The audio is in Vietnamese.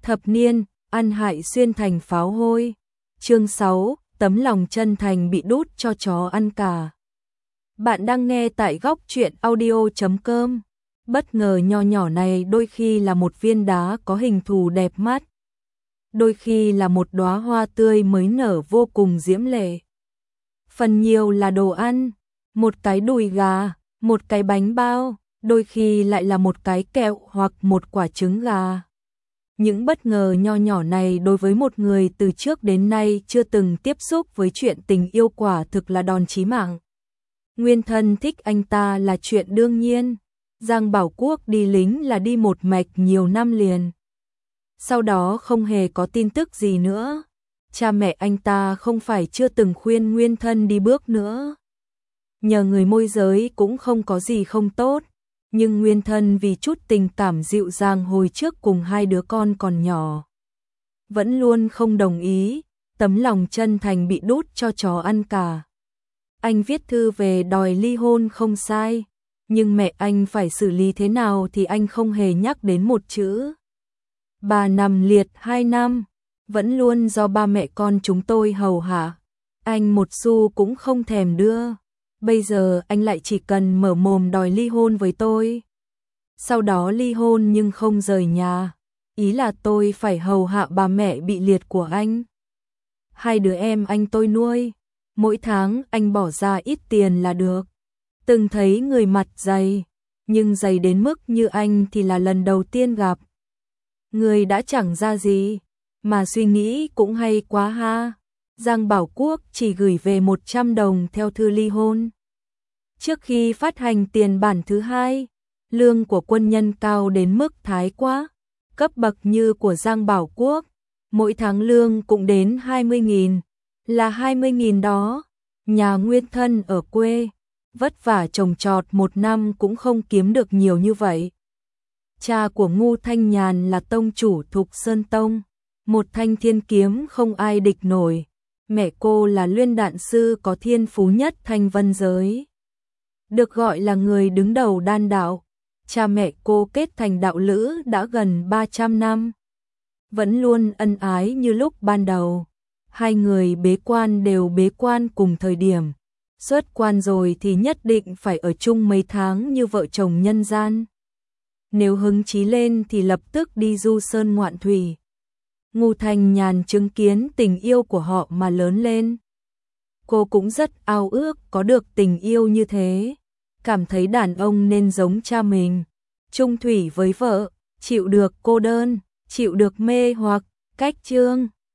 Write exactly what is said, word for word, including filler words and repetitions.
Thập niên, ăn hại xuyên thành pháo hôi. Chương sáu, tấm lòng chân thành bị đút cho chó ăn cả. Bạn đang nghe tại góc truyện audio chấm com. Bất ngờ nho nhỏ này đôi khi là một viên đá có hình thù đẹp mắt, đôi khi là một đóa hoa tươi mới nở vô cùng diễm lệ. Phần nhiều là đồ ăn, một cái đùi gà, một cái bánh bao, đôi khi lại là một cái kẹo hoặc một quả trứng gà. Những bất ngờ nho nhỏ này đối với một người từ trước đến nay chưa từng tiếp xúc với chuyện tình yêu quả thực là đòn chí mạng. Nguyên thân thích anh ta là chuyện đương nhiên. Giang Bảo Quốc đi lính là đi một mạch nhiều năm liền. Sau đó không hề có tin tức gì nữa. Cha mẹ anh ta không phải chưa từng khuyên Nguyên thân đi bước nữa. Nhờ người môi giới cũng không có gì không tốt. Nhưng Nguyên thân vì chút tình cảm dịu dàng hồi trước cùng hai đứa con còn nhỏ, vẫn luôn không đồng ý, tấm lòng chân thành bị đút cho chó ăn cả. Anh viết thư về đòi ly hôn không sai, nhưng mẹ anh phải xử lý thế nào thì anh không hề nhắc đến một chữ. Bà nằm liệt hai năm, vẫn luôn do ba mẹ con chúng tôi hầu hạ, anh một xu cũng không thèm đưa. Bây giờ anh lại chỉ cần mở mồm đòi ly hôn với tôi. Sau đó ly hôn nhưng không rời nhà. Ý là tôi phải hầu hạ bà mẹ bị liệt của anh. Hai đứa em anh tôi nuôi. Mỗi tháng anh bỏ ra ít tiền là được. Từng thấy người mặt dày, nhưng dày đến mức như anh thì là lần đầu tiên gặp. Người đã chẳng ra gì, mà suy nghĩ cũng hay quá ha. Giang Bảo Quốc chỉ gửi về một trăm đồng theo thư ly hôn. Trước khi phát hành tiền bản thứ hai, lương của quân nhân cao đến mức thái quá. Cấp bậc như của Giang Bảo Quốc, mỗi tháng lương cũng đến hai mươi nghìn. Là hai mươi nghìn đó, nhà Nguyên thân ở quê, vất vả trồng trọt một năm cũng không kiếm được nhiều như vậy. Cha của Ngô Thanh Nhàn là tông chủ Thục Sơn Tông, một thanh thiên kiếm không ai địch nổi. Mẹ cô là luyện đạn sư có thiên phú nhất Thanh Vân giới, được gọi là người đứng đầu đan đạo. Cha mẹ cô kết thành đạo lữ đã gần ba trăm năm, vẫn luôn ân ái như lúc ban đầu. Hai người bế quan đều bế quan cùng thời điểm, xuất quan rồi thì nhất định phải ở chung mấy tháng như vợ chồng nhân gian. Nếu hứng chí lên thì lập tức đi du sơn ngoạn thủy. Ngô Thanh Nhàn chứng kiến tình yêu của họ mà lớn lên. Cô cũng rất ao ước có được tình yêu như thế, cảm thấy đàn ông nên giống cha mình, chung thủy với vợ, chịu được cô đơn, chịu được mê hoặc, cách chương.